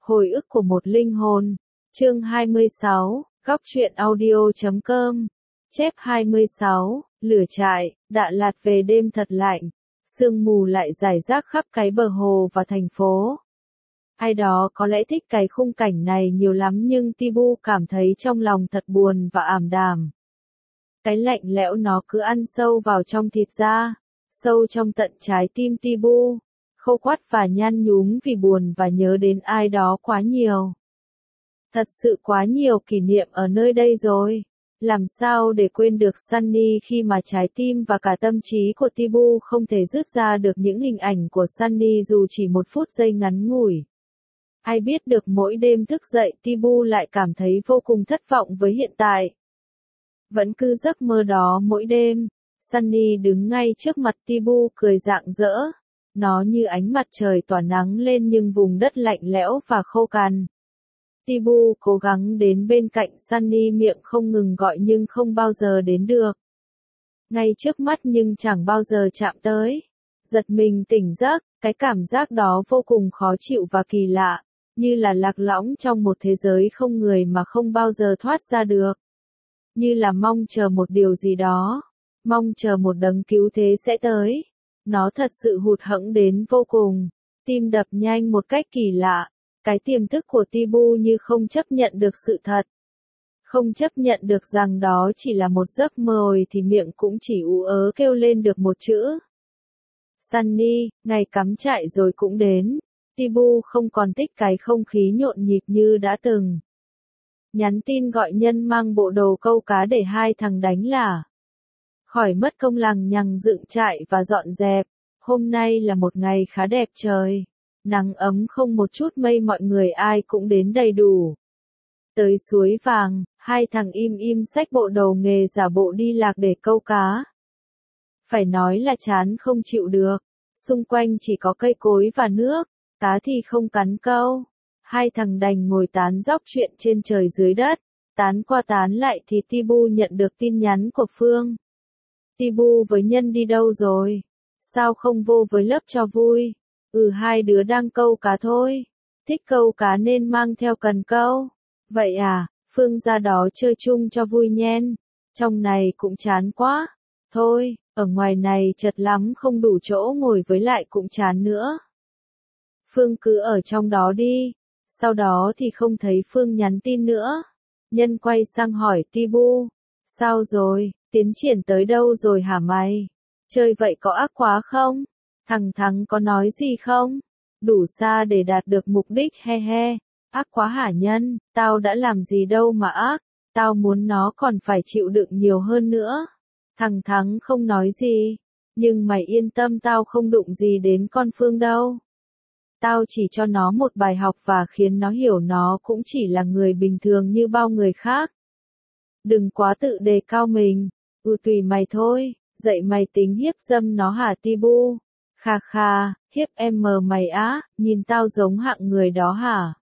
Hồi ức của một linh hồn. Chương 26, góc truyện audio.com. Chép 26, lửa trại, Đà Lạt về đêm thật lạnh. Sương mù lại rải rác khắp cái bờ hồ và thành phố. Ai đó có lẽ thích cái khung cảnh này nhiều lắm nhưng Tibu cảm thấy trong lòng thật buồn và ảm đạm. Cái lạnh lẽo nó cứ ăn sâu vào trong thịt da, sâu trong tận trái tim Tibu, khô quắt và nhăn nhúm vì buồn và nhớ đến ai đó quá nhiều. Thật sự quá nhiều kỷ niệm ở nơi đây rồi. Làm sao để quên được Sunny khi mà trái tim và cả tâm trí của Tibu không thể dứt ra được những hình ảnh của Sunny dù chỉ một phút giây ngắn ngủi. Ai biết được mỗi đêm thức dậy Tibu lại cảm thấy vô cùng thất vọng với hiện tại. Vẫn cứ giấc mơ đó mỗi đêm. Sunny đứng ngay trước mặt Tibu cười rạng rỡ. Nó như ánh mặt trời tỏa nắng lên nhưng vùng đất lạnh lẽo và khô cằn. Tibu cố gắng đến bên cạnh Sunny, miệng không ngừng gọi nhưng không bao giờ đến được. Ngay trước mắt nhưng chẳng bao giờ chạm tới. Giật mình tỉnh giấc, cái cảm giác đó vô cùng khó chịu và kỳ lạ, như là lạc lõng trong một thế giới không người mà không bao giờ thoát ra được. Như là mong chờ một điều gì đó, mong chờ một đấng cứu thế sẽ tới. Nó thật sự hụt hẫng đến vô cùng, tim đập nhanh một cách kỳ lạ. Cái tiềm thức của Tibu như không chấp nhận được sự thật. Không chấp nhận được rằng đó chỉ là một giấc mơ thì miệng cũng chỉ ú ớ kêu lên được một chữ. Sunny, ngày cắm trại rồi cũng đến. Tibu không còn thích cái không khí nhộn nhịp như đã từng. Nhắn tin gọi nhân mang bộ đồ câu cá để hai thằng đánh lả. Khỏi mất công lằng nhằng dựng trại và dọn dẹp. Hôm nay là một ngày khá đẹp trời. Nắng ấm không một chút mây, mọi người ai cũng đến đầy đủ. Tới suối vàng, hai thằng im im xách bộ đồ nghề giả bộ đi lạc để câu cá. Phải nói là chán không chịu được. Xung quanh chỉ có cây cối và nước, cá thì không cắn câu. Hai thằng đành ngồi tán dóc chuyện trên trời dưới đất. Tán qua tán lại thì Tibu nhận được tin nhắn của Phương. Tibu với Nhân đi đâu rồi? Sao không vô với lớp cho vui? Hai đứa đang câu cá thôi. Thích câu cá nên mang theo cần câu. Vậy à, Phương ra đó chơi chung cho vui nhen. Trong này cũng chán quá. Thôi, ở ngoài này chật lắm không đủ chỗ ngồi với lại cũng chán nữa. Phương cứ ở trong đó đi. Sau đó thì không thấy Phương nhắn tin nữa. Nhân quay sang hỏi Tibu. Sao rồi, tiến triển tới đâu rồi hả mày? Chơi vậy có ác quá không? Thằng Thắng có nói gì không? Đủ xa để đạt được mục đích he he. Ác quá hả Nhân, tao đã làm gì đâu mà ác. Tao muốn nó còn phải chịu đựng nhiều hơn nữa. Thằng Thắng không nói gì. Nhưng mày yên tâm, tao không đụng gì đến con Phương đâu. Tao chỉ cho nó một bài học và khiến nó hiểu nó cũng chỉ là người bình thường như bao người khác. Đừng quá tự đề cao mình. Tùy mày thôi. Dậy mày tính hiếp dâm nó hả Tibu? Kha kha, hiếp em mờ mày á, nhìn tao giống hạng người đó hả?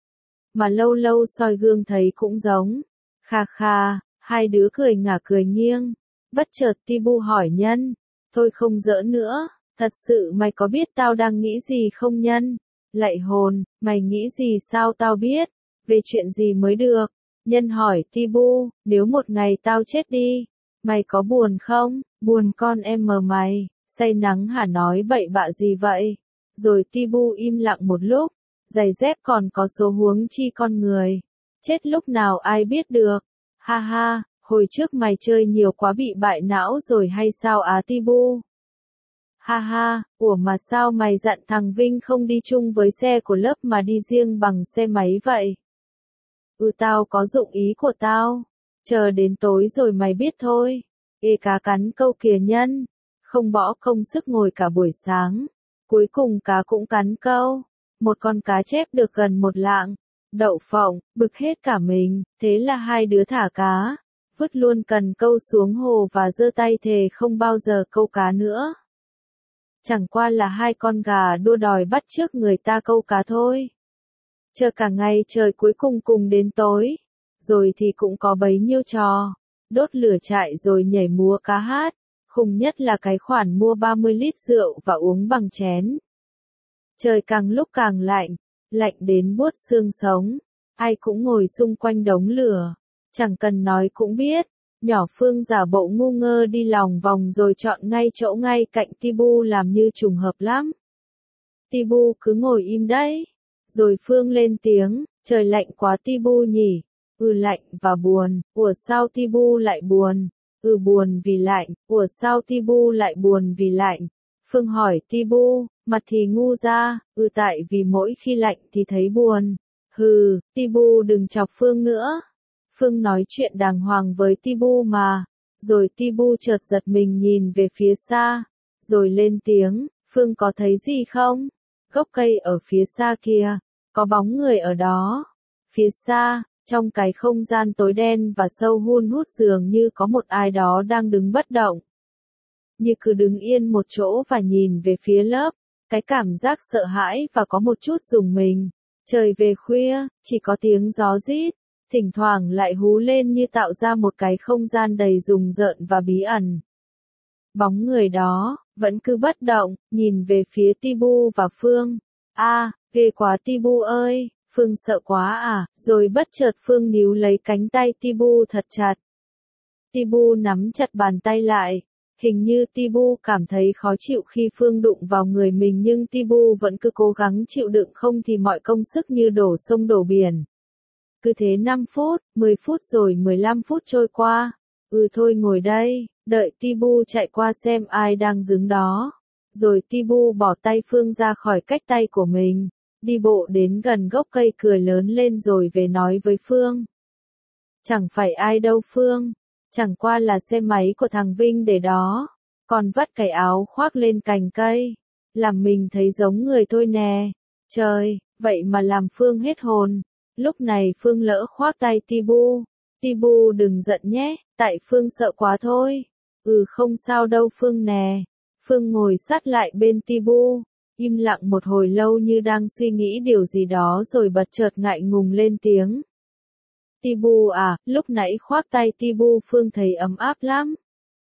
Mà lâu lâu soi gương thấy cũng giống. Kha kha, hai đứa cười ngả cười nghiêng. Bất chợt Tibu hỏi Nhân. Thôi không giỡn nữa, thật sự mày có biết tao đang nghĩ gì không Nhân? Lạy hồn, mày nghĩ gì sao tao biết? Về chuyện gì mới được? Nhân hỏi Tibu, nếu một ngày tao chết đi, mày có buồn không? Buồn con em mờ mày. Say nắng hả, nói bậy bạ gì vậy? Rồi Tibu im lặng một lúc. Giày dép còn có số huống chi con người. Chết lúc nào ai biết được. Ha ha, hồi trước mày chơi nhiều quá bị bại não rồi hay sao á Tibu? Ha ha, ủa mà sao mày dặn thằng Vinh không đi chung với xe của lớp mà đi riêng bằng xe máy vậy? Tao có dụng ý của tao. Chờ đến tối rồi mày biết thôi. Cá cắn câu kìa Nhân. Không bỏ công sức ngồi cả buổi sáng. Cuối cùng cá cũng cắn câu. Một con cá chép được gần một lạng. Đậu phộng, bực hết cả mình. Thế là hai đứa thả cá. Vứt luôn cần câu xuống hồ và giơ tay thề không bao giờ câu cá nữa. Chẳng qua là hai con gà đua đòi bắt chước người ta câu cá thôi. Chờ cả ngày trời cuối cùng cùng đến tối. Rồi thì cũng có bấy nhiêu trò. Đốt lửa trại rồi nhảy múa cá hát. Khủng nhất là cái khoản mua 30 lít rượu và uống bằng chén. Trời càng lúc càng lạnh. lạnh đến buốt xương sống. Ai cũng ngồi xung quanh đống lửa, chẳng cần nói cũng biết. Nhỏ Phương giả bộ ngu ngơ đi lòng vòng rồi chọn ngay chỗ ngay cạnh Tibu làm như trùng hợp lắm. Tibu cứ ngồi im đấy. Rồi Phương lên tiếng, trời lạnh quá Tibu nhỉ? Lạnh và buồn. Ủa sao Tibu lại buồn? Buồn vì lạnh. Ủa sao Tibu lại buồn vì lạnh? Phương hỏi Tibu, mặt thì ngu ra. Tại vì mỗi khi lạnh thì thấy buồn. Tibu đừng chọc Phương nữa. Phương nói chuyện đàng hoàng với Tibu mà. Rồi Tibu chợt giật mình nhìn về phía xa. Rồi lên tiếng, Phương có thấy gì không? Gốc cây ở phía xa kia, có bóng người ở đó. Phía xa, trong cái không gian tối đen và sâu hun hút dường như có một ai đó đang đứng bất động. Như cứ đứng yên một chỗ và nhìn về phía lớp. Cái cảm giác sợ hãi và có một chút rùng mình. Trời về khuya, chỉ có tiếng gió rít. Thỉnh thoảng lại hú lên như tạo ra một cái không gian đầy rùng rợn và bí ẩn. Bóng người đó, vẫn cứ bất động, nhìn về phía Tibu và Phương. Ghê quá Tibu ơi, Phương sợ quá à, rồi bất chợt Phương níu lấy cánh tay Tibu thật chặt. Tibu nắm chặt bàn tay lại. Hình như Tibu cảm thấy khó chịu khi Phương đụng vào người mình nhưng Tibu vẫn cứ cố gắng chịu đựng không thì mọi công sức như đổ sông đổ biển. Cứ thế 5 phút, 10 phút rồi 15 phút trôi qua. Thôi ngồi đây, đợi Tibu chạy qua xem ai đang đứng đó. Rồi Tibu bỏ tay Phương ra khỏi cách tay của mình, đi bộ đến gần gốc cây cười lớn lên rồi về nói với Phương. Chẳng phải ai đâu Phương, chẳng qua là xe máy của thằng Vinh để đó, còn vắt cái áo khoác lên cành cây, làm mình thấy giống người thôi nè. Trời, vậy mà làm Phương hết hồn. Lúc này Phương lỡ khoác tay Tibu. Tibu đừng giận nhé, tại Phương sợ quá thôi. Không sao đâu Phương nè. Phương ngồi sát lại bên Tibu, im lặng một hồi lâu như đang suy nghĩ điều gì đó rồi bật chợt ngại ngùng lên tiếng. Tibu à, lúc nãy khoác tay Tibu Phương thấy ấm áp lắm.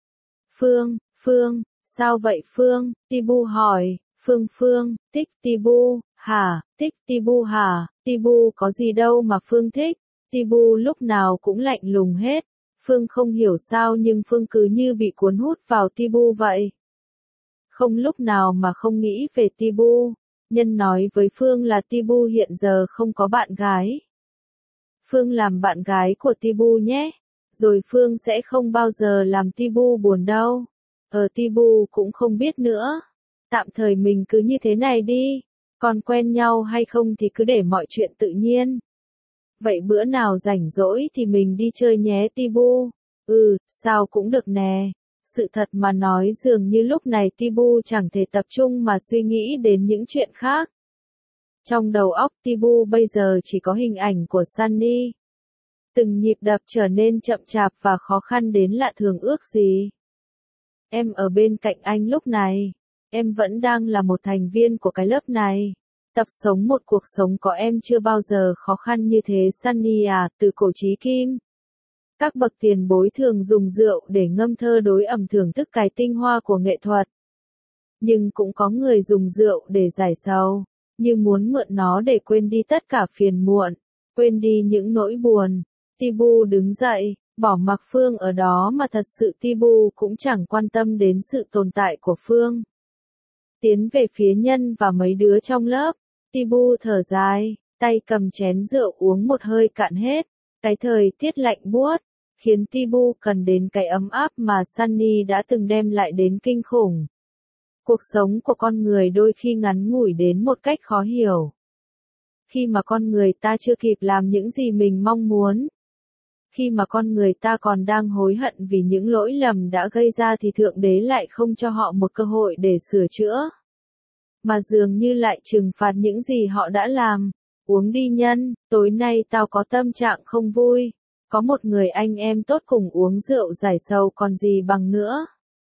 Phương, sao vậy Phương? Tibu hỏi. Phương, thích Tibu, hả? Thích Tibu hả? Tibu có gì đâu mà Phương thích. Tibu lúc nào cũng lạnh lùng hết. Phương không hiểu sao nhưng Phương cứ như bị cuốn hút vào Tibu vậy. Không lúc nào mà không nghĩ về Tibu. Nhân nói với Phương là Tibu hiện giờ không có bạn gái. Phương làm bạn gái của Tibu nhé. Rồi Phương sẽ không bao giờ làm Tibu buồn đâu. Tibu cũng không biết nữa. Tạm thời mình cứ như thế này đi. Còn quen nhau hay không thì cứ để mọi chuyện tự nhiên. Vậy bữa nào rảnh rỗi thì mình đi chơi nhé Tibu. Sao cũng được nè. Sự thật mà nói dường như lúc này Tibu chẳng thể tập trung mà suy nghĩ đến những chuyện khác. Trong đầu óc Tibu bây giờ chỉ có hình ảnh của Sunny. Từng nhịp đập trở nên chậm chạp và khó khăn đến lạ thường ước gì. Em ở bên cạnh anh lúc này. Em vẫn đang là một thành viên của cái lớp này. Tập sống một cuộc sống có em chưa bao giờ khó khăn như thế Sunny à, từ cổ chí kim. Các bậc tiền bối thường dùng rượu để ngâm thơ đối ẩm thưởng thức cái tinh hoa của nghệ thuật. Nhưng cũng có người dùng rượu để giải sầu, như muốn mượn nó để quên đi tất cả phiền muộn, quên đi những nỗi buồn. Tibu đứng dậy, bỏ mặc Phương ở đó mà thật sự Tibu cũng chẳng quan tâm đến sự tồn tại của Phương. Tiến về phía Nhân và mấy đứa trong lớp, Tibu thở dài, tay cầm chén rượu uống một hơi cạn hết. Cái thời tiết lạnh buốt, khiến Tibu cần đến cái ấm áp mà Sunny đã từng đem lại đến kinh khủng. Cuộc sống của con người đôi khi ngắn ngủi đến một cách khó hiểu. Khi mà con người ta chưa kịp làm những gì mình mong muốn. Khi mà con người ta còn đang hối hận vì những lỗi lầm đã gây ra thì Thượng Đế lại không cho họ một cơ hội để sửa chữa. Mà dường như lại trừng phạt những gì họ đã làm. Uống đi Nhân, tối nay tao có tâm trạng không vui. Có một người anh em tốt cùng uống rượu giải sầu còn gì bằng nữa.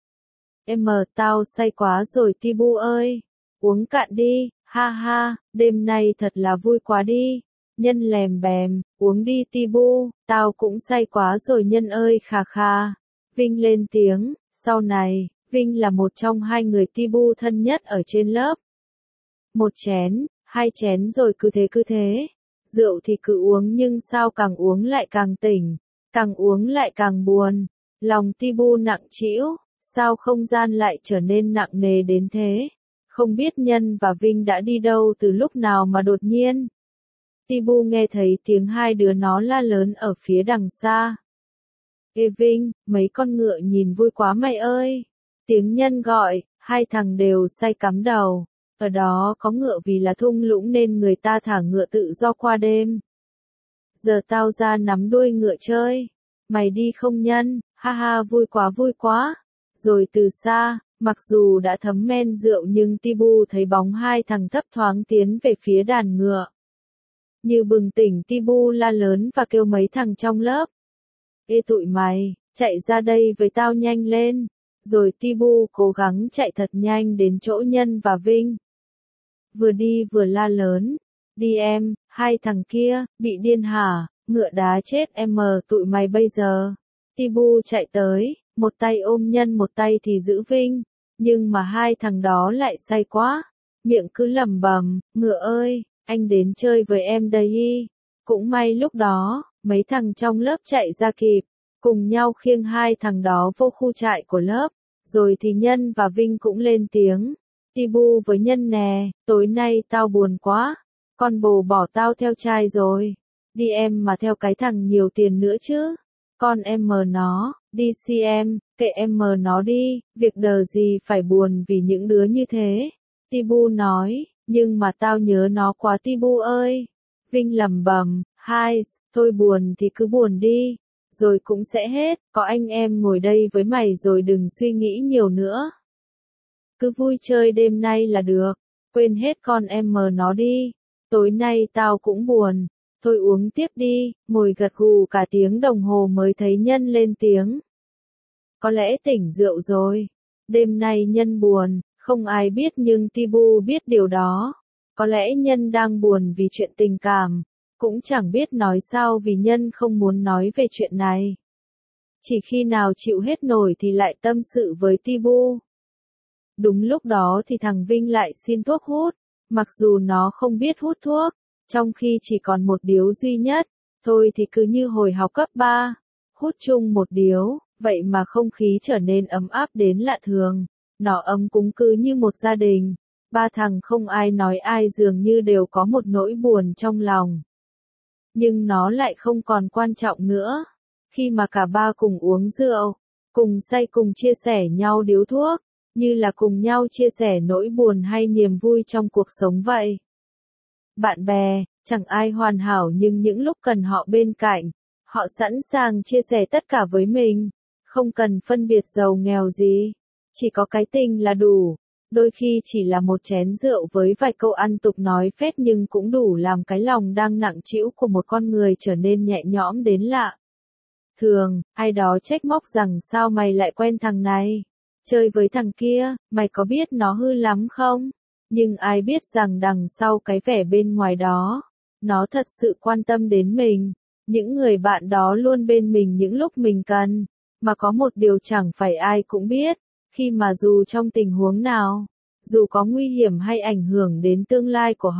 Tao say quá rồi Tibu ơi. Uống cạn đi, ha ha, đêm nay thật là vui quá đi. Nhân lèm bèm, uống đi Tibu, tao cũng say quá rồi Nhân ơi khà khà. Vinh lên tiếng, sau này, Vinh là một trong hai người Tibu thân nhất ở trên lớp. Một chén, 2 chén rồi cứ thế. Rượu thì cứ uống nhưng sao càng uống lại càng tỉnh, càng uống lại càng buồn. Lòng Tibu nặng trĩu, sao không gian lại trở nên nặng nề đến thế? Không biết Nhân và Vinh đã đi đâu từ lúc nào mà đột nhiên. Tibu nghe thấy tiếng hai đứa nó la lớn ở phía đằng xa. Ê Vinh, mấy con ngựa nhìn vui quá mày ơi. Tiếng Nhân gọi, hai thằng đều say cắm đầu. Ở đó có ngựa vì là thung lũng nên người ta thả ngựa tự do qua đêm. Giờ tao ra nắm đuôi ngựa chơi. Mày đi không Nhân, ha ha vui quá. Rồi từ xa, mặc dù đã thấm men rượu nhưng Tibu thấy bóng hai thằng thấp thoáng tiến về phía đàn ngựa. Như bừng tỉnh Tibu la lớn và kêu mấy thằng trong lớp. Ê tụi mày, chạy ra đây với tao nhanh lên. Rồi Tibu cố gắng chạy thật nhanh đến chỗ Nhân và Vinh. Vừa đi vừa la lớn. Đi em, hai thằng kia, bị điên hả, ngựa đá chết em mờ tụi mày bây giờ. Tibu chạy tới, một tay ôm Nhân một tay thì giữ Vinh. Nhưng mà hai thằng đó lại say quá. Miệng cứ lẩm bẩm, ngựa ơi, anh đến chơi với em đây. Cũng may lúc đó, mấy thằng trong lớp chạy ra kịp. Cùng nhau khiêng hai thằng đó vô khu trại của lớp. Rồi thì Nhân và Vinh cũng lên tiếng. Tibu với Nhân nè, tối nay tao buồn quá. Con bồ bỏ tao theo trai rồi. Đi em mà theo cái thằng nhiều tiền nữa chứ. Con em mờ nó, đi si em, kệ em mờ nó đi, việc đờ gì phải buồn vì những đứa như thế. Tibu nói, nhưng mà tao nhớ nó quá Tibu ơi. Vinh lẩm bẩm, hai, thôi buồn thì cứ buồn đi. Rồi cũng sẽ hết, có anh em ngồi đây với mày rồi đừng suy nghĩ nhiều nữa. Cứ vui chơi đêm nay là được, quên hết con em mờ nó đi. Tối nay tao cũng buồn, thôi uống tiếp đi, ngồi gật gù cả tiếng đồng hồ mới thấy Nhân lên tiếng. Có lẽ tỉnh rượu rồi, đêm nay Nhân buồn, không ai biết nhưng Tibu biết điều đó. Có lẽ Nhân đang buồn vì chuyện tình cảm. Cũng chẳng biết nói sao vì Nhân không muốn nói về chuyện này. Chỉ khi nào chịu hết nổi thì lại tâm sự với Tibu. Đúng lúc đó thì thằng Vinh lại xin thuốc hút, mặc dù nó không biết hút thuốc, trong khi chỉ còn một điếu duy nhất, thôi thì cứ như hồi học cấp 3, hút chung một điếu, vậy mà không khí trở nên ấm áp đến lạ thường, nó ấm cúng cứ như một gia đình, ba thằng không ai nói ai dường như đều có một nỗi buồn trong lòng. Nhưng nó lại không còn quan trọng nữa. Khi mà cả ba cùng uống rượu, cùng say cùng chia sẻ nhau điếu thuốc, như là cùng nhau chia sẻ nỗi buồn hay niềm vui trong cuộc sống vậy. Bạn bè, chẳng ai hoàn hảo nhưng những lúc cần họ bên cạnh, họ sẵn sàng chia sẻ tất cả với mình, không cần phân biệt giàu nghèo gì, chỉ có cái tình là đủ. Đôi khi chỉ là một chén rượu với vài câu ăn tục nói phét nhưng cũng đủ làm cái lòng đang nặng trĩu của một con người trở nên nhẹ nhõm đến lạ. Thường, ai đó trách móc rằng sao mày lại quen thằng này, chơi với thằng kia, mày có biết nó hư lắm không? Nhưng ai biết rằng đằng sau cái vẻ bên ngoài đó, nó thật sự quan tâm đến mình. Những người bạn đó luôn bên mình những lúc mình cần, mà có một điều chẳng phải ai cũng biết. Khi mà dù trong tình huống nào, dù có nguy hiểm hay ảnh hưởng đến tương lai của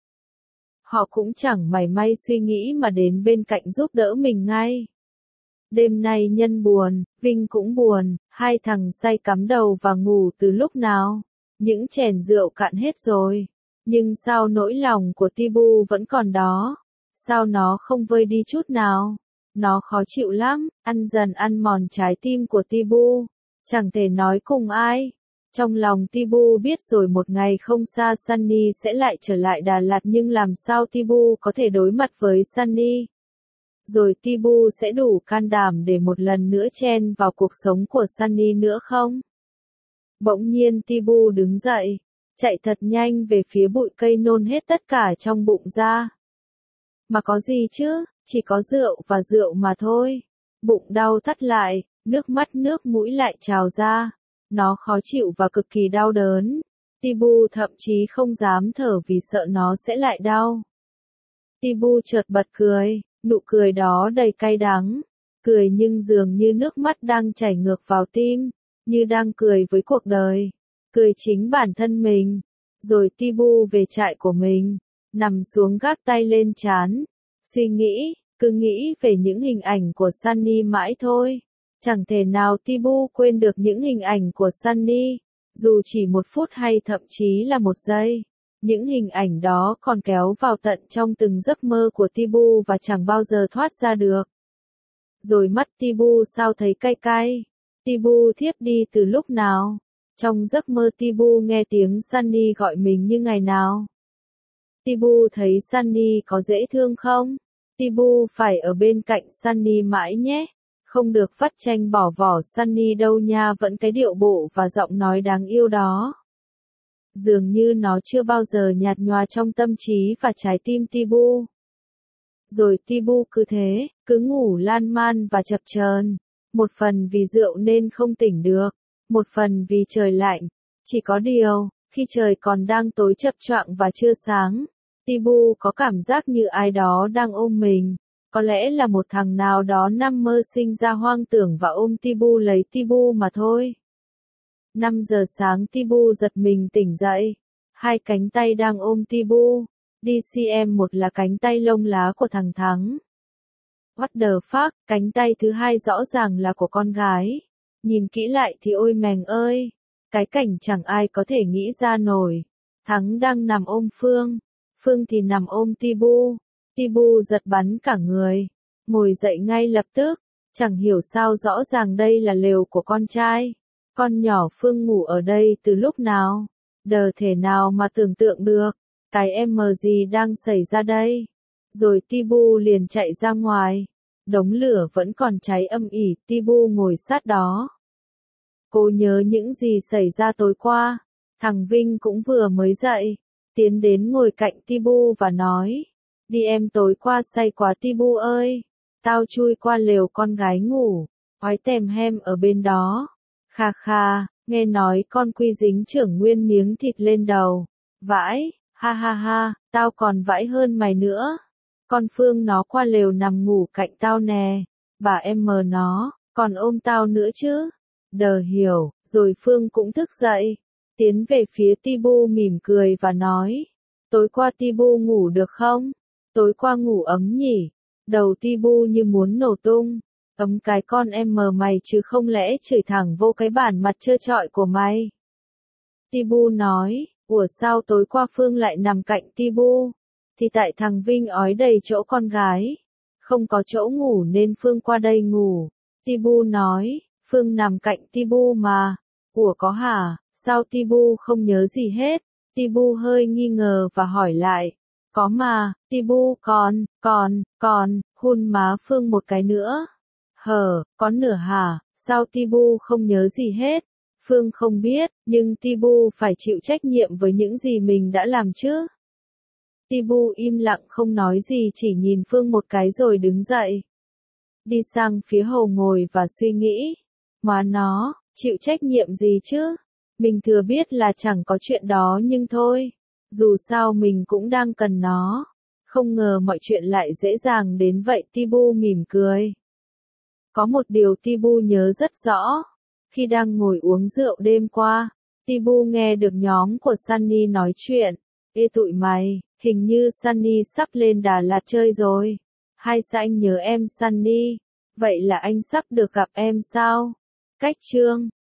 họ cũng chẳng mảy may suy nghĩ mà đến bên cạnh giúp đỡ mình ngay. Đêm nay Nhân buồn, Vinh cũng buồn, hai thằng say cắm đầu và ngủ từ lúc nào. Những chén rượu cạn hết rồi. Nhưng sao nỗi lòng của Tibu vẫn còn đó? Sao nó không vơi đi chút nào? Nó khó chịu lắm, ăn dần ăn mòn trái tim của Tibu. Chẳng thể nói cùng ai. Trong lòng Tibu biết rồi một ngày không xa Sunny sẽ lại trở lại Đà Lạt nhưng làm sao Tibu có thể đối mặt với Sunny? Rồi Tibu sẽ đủ can đảm để một lần nữa chen vào cuộc sống của Sunny nữa không? Bỗng nhiên Tibu đứng dậy, chạy thật nhanh về phía bụi cây nôn hết tất cả trong bụng ra. Mà có gì chứ, chỉ có rượu và rượu mà thôi. Bụng đau thắt lại, nước mắt nước mũi lại trào ra. Nó khó chịu và cực kỳ đau đớn. Tibu thậm chí không dám thở vì sợ nó sẽ lại đau. Tibu chợt bật cười, nụ cười đó đầy cay đắng. Cười nhưng dường như nước mắt đang chảy ngược vào tim, như đang cười với cuộc đời. Cười chính bản thân mình. Rồi Tibu về trại của mình. nằm xuống gác tay lên trán, suy nghĩ, cứ nghĩ về những hình ảnh của Sunny mãi thôi. Chẳng thể nào Tibu quên được những hình ảnh của Sunny, dù chỉ 1 phút hay thậm chí là 1 giây. Những hình ảnh đó còn kéo vào tận trong từng giấc mơ của Tibu và chẳng bao giờ thoát ra được. Rồi mắt Tibu sao thấy cay cay. Tibu thiếp đi từ lúc nào? Trong giấc mơ Tibu nghe tiếng Sunny gọi mình như ngày nào? Tibu thấy Sunny có dễ thương không? Tibu phải ở bên cạnh Sunny mãi nhé. Không được vắt chanh bỏ vỏ Sunny đâu nha, vẫn cái điệu bộ và giọng nói đáng yêu đó. Dường như nó chưa bao giờ nhạt nhòa trong tâm trí và trái tim Tibu. Rồi Tibu cứ thế, cứ ngủ lan man và chập chờn. Một phần vì rượu nên không tỉnh được, một phần vì trời lạnh. Chỉ có điều, khi trời còn đang tối chập choạng và chưa sáng, Tibu có cảm giác như ai đó đang ôm mình. Có lẽ là một thằng nào đó nằm mơ sinh ra hoang tưởng và ôm Tibu lấy Tibu mà thôi. 5 giờ sáng Tibu giật mình tỉnh dậy. 2 cánh tay đang ôm Tibu. DCM1 là cánh tay lông lá của thằng Thắng. What the fuck, cánh tay thứ hai rõ ràng là của con gái. Nhìn kỹ lại thì ôi mèng ơi, cái cảnh chẳng ai có thể nghĩ ra nổi. Thắng đang nằm ôm Phương, Phương thì nằm ôm Tibu. Tibu giật bắn cả người, ngồi dậy ngay lập tức, chẳng hiểu sao rõ ràng đây là lều của con trai. Con nhỏ Phương ngủ ở đây từ lúc nào? Đờ thể nào mà tưởng tượng được, cái em gì đang xảy ra đây? Rồi Tibu liền chạy ra ngoài, đống lửa vẫn còn cháy âm ỉ, Tibu ngồi sát đó. Cô nhớ những gì xảy ra tối qua, thằng Vinh cũng vừa mới dậy, tiến đến ngồi cạnh Tibu và nói. Đi em tối qua say quá Tibu ơi, tao chui qua lều con gái ngủ, ói tèm hem ở bên đó. Kha kha, nghe nói con Quy dính trưởng nguyên miếng thịt lên đầu. Vãi, ha ha ha, tao còn vãi hơn mày nữa. Con Phương nó qua lều nằm ngủ cạnh tao nè, bà em mờ nó, còn ôm tao nữa chứ. Đờ hiểu, rồi Phương cũng thức dậy, tiến về phía Tibu mỉm cười và nói. Tối qua Tibu ngủ được không? Tối qua ngủ ấm nhỉ? Đầu Tibu như muốn nổ tung. Ấm cái con em mờ mày chứ không lẽ chửi thẳng vô cái bản mặt trơ trọi của mày. Tibu nói, ủa sao tối qua Phương lại nằm cạnh Tibu? Thì tại thằng Vinh ói đầy chỗ con gái. Không có chỗ ngủ nên Phương qua đây ngủ. Tibu nói, Phương nằm cạnh Tibu mà. Ủa có hả? Sao Tibu không nhớ gì hết? Tibu hơi nghi ngờ và hỏi lại. Có mà, Tibu còn, hun má Phương một cái nữa. Hờ, có nửa hả? Sao Tibu không nhớ gì hết? Phương không biết, nhưng Tibu phải chịu trách nhiệm với những gì mình đã làm chứ. Tibu im lặng không nói gì, chỉ nhìn Phương một cái rồi đứng dậy. Đi sang phía Hầu ngồi và suy nghĩ. Mà nó, chịu trách nhiệm gì chứ? Mình thừa biết là chẳng có chuyện đó nhưng thôi. Dù sao mình cũng đang cần nó. Không ngờ mọi chuyện lại dễ dàng đến vậy. Tibu mỉm cười. Có một điều Tibu nhớ rất rõ. Khi đang ngồi uống rượu đêm qua, Tibu nghe được nhóm của Sunny nói chuyện. Ê tụi mày, hình như Sunny sắp lên Đà Lạt chơi rồi. Hay sao anh nhớ em Sunny? Vậy là anh sắp được gặp em sao? Cách chương